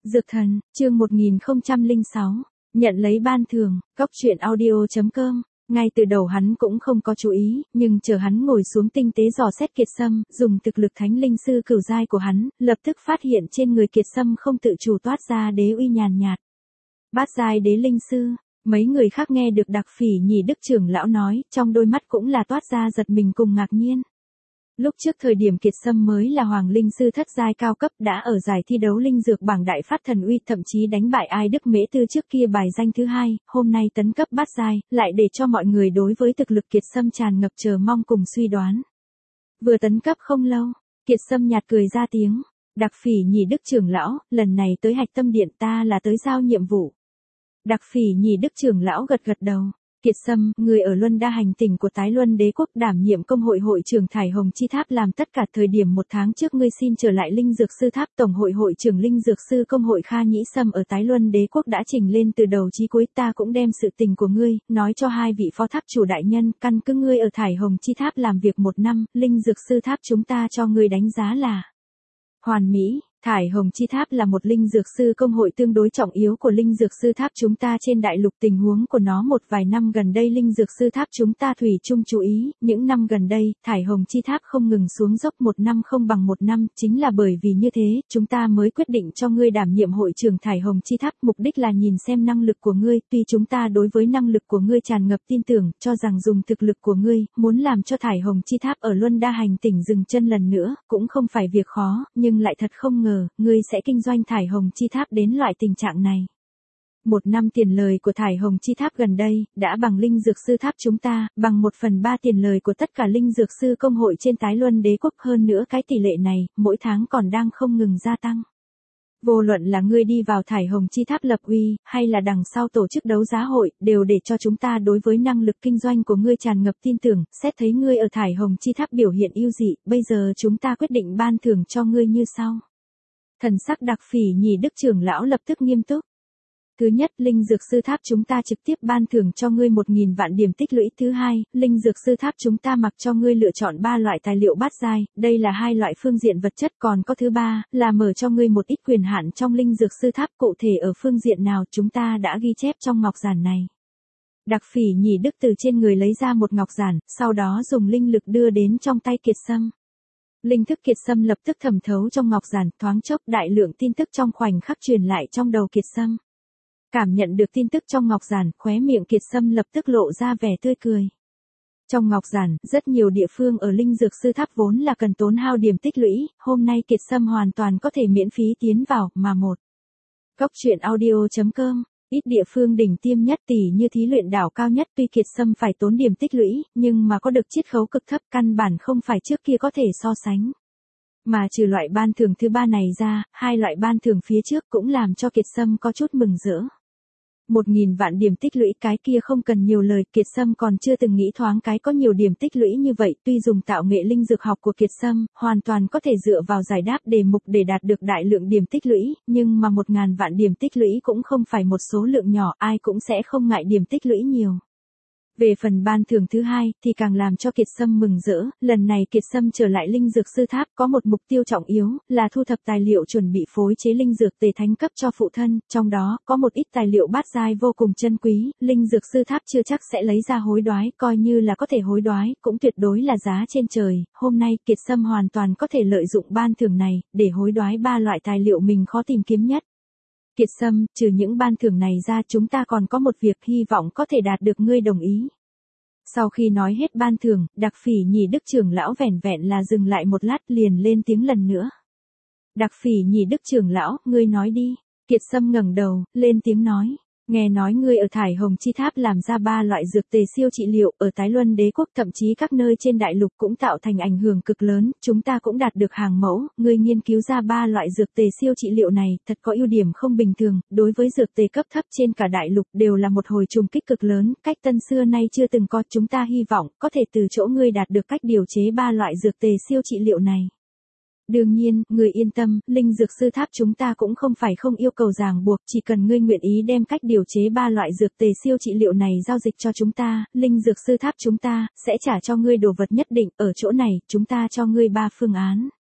Dược thần, chương 1006, nhận lấy ban thưởng, góc truyện audio.com. Ngay từ đầu hắn cũng không có chú ý, nhưng chờ hắn ngồi xuống tinh tế dò xét Kiệt Sâm, dùng thực lực thánh linh sư cửu giai của hắn, lập tức phát hiện trên người Kiệt Sâm không tự chủ toát ra đế uy nhàn nhạt. Bát giai đế linh sư, mấy người khác nghe được Đặc Phỉ Nhị Đức trưởng lão nói, trong đôi mắt cũng là toát ra giật mình cùng ngạc nhiên. Lúc trước thời điểm Kiệt Sâm mới là hoàng linh sư thất giai cao cấp đã ở giải thi đấu linh dược bảng đại phát thần uy, thậm chí đánh bại Ai Đức Mễ Tư trước kia bài danh thứ 2, hôm nay tấn cấp bát giai, lại để cho mọi người đối với thực lực Kiệt Sâm tràn ngập chờ mong cùng suy đoán. Vừa tấn cấp không lâu, Kiệt Sâm nhạt cười ra tiếng, Đặc Phỉ Nhị Đức trưởng lão, lần này tới Hạch Tâm Điện ta là tới giao nhiệm vụ. Đặc Phỉ Nhị Đức trưởng lão gật gật đầu. Kiệt Sâm, người ở Luân Đa hành tỉnh của Tái Luân Đế quốc đảm nhiệm công hội hội trưởng Thải Hồng Chi Tháp làm tất cả thời điểm 1 tháng trước ngươi xin trở lại Linh Dược Sư Tháp Tổng hội hội trưởng Linh Dược Sư công hội Kha Nhĩ Sâm ở Tái Luân Đế quốc đã trình lên từ đầu chí cuối, ta cũng đem sự tình của ngươi, nói cho 2 vị phó tháp chủ đại nhân, căn cứ ngươi ở Thải Hồng Chi Tháp làm việc 1 năm, Linh Dược Sư Tháp chúng ta cho ngươi đánh giá là hoàn mỹ. Thải Hồng Chi Tháp là một linh dược sư công hội tương đối trọng yếu của linh dược sư tháp chúng ta trên đại lục, tình huống của nó một vài năm gần đây linh dược sư tháp chúng ta thủy chung chú ý, những năm gần đây, Thải Hồng Chi Tháp không ngừng xuống dốc, 1 năm không bằng 1 năm, chính là bởi vì như thế, chúng ta mới quyết định cho ngươi đảm nhiệm hội trưởng Thải Hồng Chi Tháp, mục đích là nhìn xem năng lực của ngươi, tuy chúng ta đối với năng lực của ngươi tràn ngập tin tưởng, cho rằng dùng thực lực của ngươi, muốn làm cho Thải Hồng Chi Tháp ở Luân Đa hành tỉnh dừng chân lần nữa, cũng không phải việc khó, nhưng lại thật không ngờ, ngươi sẽ kinh doanh Thải Hồng Chi Tháp đến loại tình trạng này. 1 năm tiền lời của Thải Hồng Chi Tháp gần đây, đã bằng linh dược sư tháp chúng ta, bằng 1/3 tiền lời của tất cả linh dược sư công hội trên Tái Luân Đế quốc, hơn nữa cái tỷ lệ này, mỗi tháng còn đang không ngừng gia tăng. Vô luận là ngươi đi vào Thải Hồng Chi Tháp lập uy, hay là đằng sau tổ chức đấu giá hội, đều để cho chúng ta đối với năng lực kinh doanh của ngươi tràn ngập tin tưởng, xét thấy ngươi ở Thải Hồng Chi Tháp biểu hiện ưu dị, bây giờ chúng ta quyết định ban thưởng cho ngươi như sau. Thần sắc Đặc Phỉ Nhị Đức trưởng lão lập tức nghiêm túc. Thứ nhất, linh dược sư tháp chúng ta trực tiếp ban thưởng cho ngươi 1000 vạn điểm tích lũy. Thứ hai, linh dược sư tháp chúng ta mặc cho ngươi lựa chọn 3 loại tài liệu bát giai, đây là 2 loại phương diện vật chất, còn có thứ ba, là mở cho ngươi một ít quyền hạn trong linh dược sư tháp, cụ thể ở phương diện nào chúng ta đã ghi chép trong ngọc giản này. Đặc Phỉ Nhị Đức từ trên người lấy ra một ngọc giản, sau đó dùng linh lực đưa đến trong tay Kiệt Sâm. Linh thức Kiệt Sâm lập tức thẩm thấu trong ngọc giản, thoáng chốc đại lượng tin tức trong khoảnh khắc truyền lại trong đầu Kiệt Sâm. Cảm nhận được tin tức trong ngọc giản, khóe miệng Kiệt Sâm lập tức lộ ra vẻ tươi cười. Trong ngọc giản, rất nhiều địa phương ở linh dược sư tháp vốn là cần tốn hao điểm tích lũy, hôm nay Kiệt Sâm hoàn toàn có thể miễn phí tiến vào, mà một. Góc truyện audio.com. Ít địa phương đỉnh tiêm nhất tỷ như thí luyện đảo cao nhất, tuy Kiệt Sâm phải tốn điểm tích lũy, nhưng mà có được chiết khấu cực thấp, căn bản không phải trước kia có thể so sánh. Mà trừ loại ban thưởng thứ 3 này ra, 2 loại ban thưởng phía trước cũng làm cho Kiệt Sâm có chút mừng rỡ. 1000 vạn điểm tích lũy, cái kia không cần nhiều lời, Kiệt Sâm còn chưa từng nghĩ thoáng cái có nhiều điểm tích lũy như vậy, tuy dùng tạo nghệ linh dược học của Kiệt Sâm, hoàn toàn có thể dựa vào giải đáp đề mục để đạt được đại lượng điểm tích lũy, nhưng mà 1000 vạn điểm tích lũy cũng không phải một số lượng nhỏ, ai cũng sẽ không ngại điểm tích lũy nhiều. Về phần ban thưởng thứ 2, thì càng làm cho Kiệt Sâm mừng rỡ, lần này Kiệt Sâm trở lại linh dược sư tháp có một mục tiêu trọng yếu, là thu thập tài liệu chuẩn bị phối chế linh dược tề thánh cấp cho phụ thân, trong đó, có một ít tài liệu bát giai vô cùng chân quý, linh dược sư tháp chưa chắc sẽ lấy ra hối đoái, coi như là có thể hối đoái, cũng tuyệt đối là giá trên trời, hôm nay Kiệt Sâm hoàn toàn có thể lợi dụng ban thưởng này, để hối đoái 3 loại tài liệu mình khó tìm kiếm nhất. Kiệt Sâm, trừ những ban thưởng này ra chúng ta còn có một việc hy vọng có thể đạt được ngươi đồng ý. Sau khi nói hết ban thưởng, Đặc Phỉ Nhị Đức trưởng lão vẻn vẹn là dừng lại một lát liền lên tiếng lần nữa. Đặc Phỉ Nhị Đức trưởng lão, ngươi nói đi. Kiệt Sâm ngẩng đầu, lên tiếng nói. Nghe nói ngươi ở Thải Hồng Chi Tháp làm ra 3 loại dược tề siêu trị liệu, ở Tái Luân Đế quốc thậm chí các nơi trên đại lục cũng tạo thành ảnh hưởng cực lớn, chúng ta cũng đạt được hàng mẫu, ngươi nghiên cứu ra 3 loại dược tề siêu trị liệu này, thật có ưu điểm không bình thường, đối với dược tề cấp thấp trên cả đại lục đều là một hồi trùng kích cực lớn, cách tân xưa nay chưa từng có, chúng ta hy vọng có thể từ chỗ ngươi đạt được cách điều chế 3 loại dược tề siêu trị liệu này. Đương nhiên, người yên tâm, linh dược sư tháp chúng ta cũng không phải không yêu cầu ràng buộc, chỉ cần ngươi nguyện ý đem cách điều chế 3 loại dược tề siêu trị liệu này giao dịch cho chúng ta, linh dược sư tháp chúng ta sẽ trả cho ngươi đồ vật nhất định, ở chỗ này, chúng ta cho ngươi 3 phương án.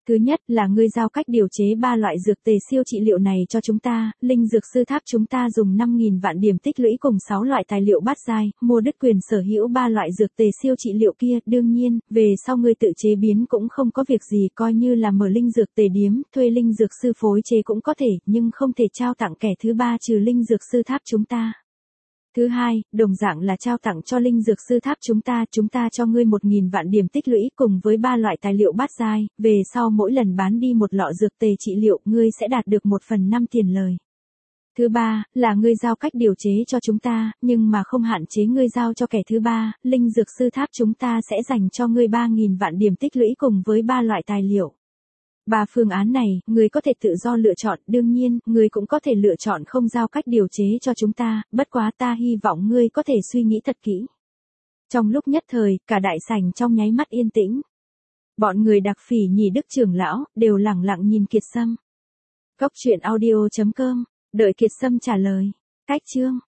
Thứ nhất là ngươi giao cách điều chế 3 loại dược tề siêu trị liệu này cho chúng ta, linh dược sư tháp chúng ta dùng 5.000 vạn điểm tích lũy cùng 6 loại tài liệu bát giai, mua đứt quyền sở hữu 3 loại dược tề siêu trị liệu kia, đương nhiên, về sau ngươi tự chế biến cũng không có việc gì, coi như là mở linh dược tề điếm, thuê linh dược sư phối chế cũng có thể, nhưng không thể trao tặng kẻ thứ ba trừ linh dược sư tháp chúng ta. Thứ hai, đồng dạng là trao tặng cho linh dược sư tháp chúng ta cho ngươi 1.000 vạn điểm tích lũy cùng với 3 loại tài liệu bát giai, về sau mỗi lần bán đi một lọ dược tề trị liệu, ngươi sẽ đạt được 1/5 tiền lời. Thứ ba, là ngươi giao cách điều chế cho chúng ta, nhưng mà không hạn chế ngươi giao cho kẻ thứ ba, linh dược sư tháp chúng ta sẽ dành cho ngươi 3.000 vạn điểm tích lũy cùng với 3 loại tài liệu. 3 phương án này, ngươi có thể tự do lựa chọn, đương nhiên, ngươi cũng có thể lựa chọn không giao cách điều chế cho chúng ta, bất quá ta hy vọng ngươi có thể suy nghĩ thật kỹ. Trong lúc nhất thời, cả đại sảnh trong nháy mắt yên tĩnh. Bọn người Đặc Phỉ Nhì Đức trưởng lão, đều lẳng lặng nhìn Kiệt Sâm. Cốc truyện audio.com, đợi Kiệt Sâm trả lời. Cách chương.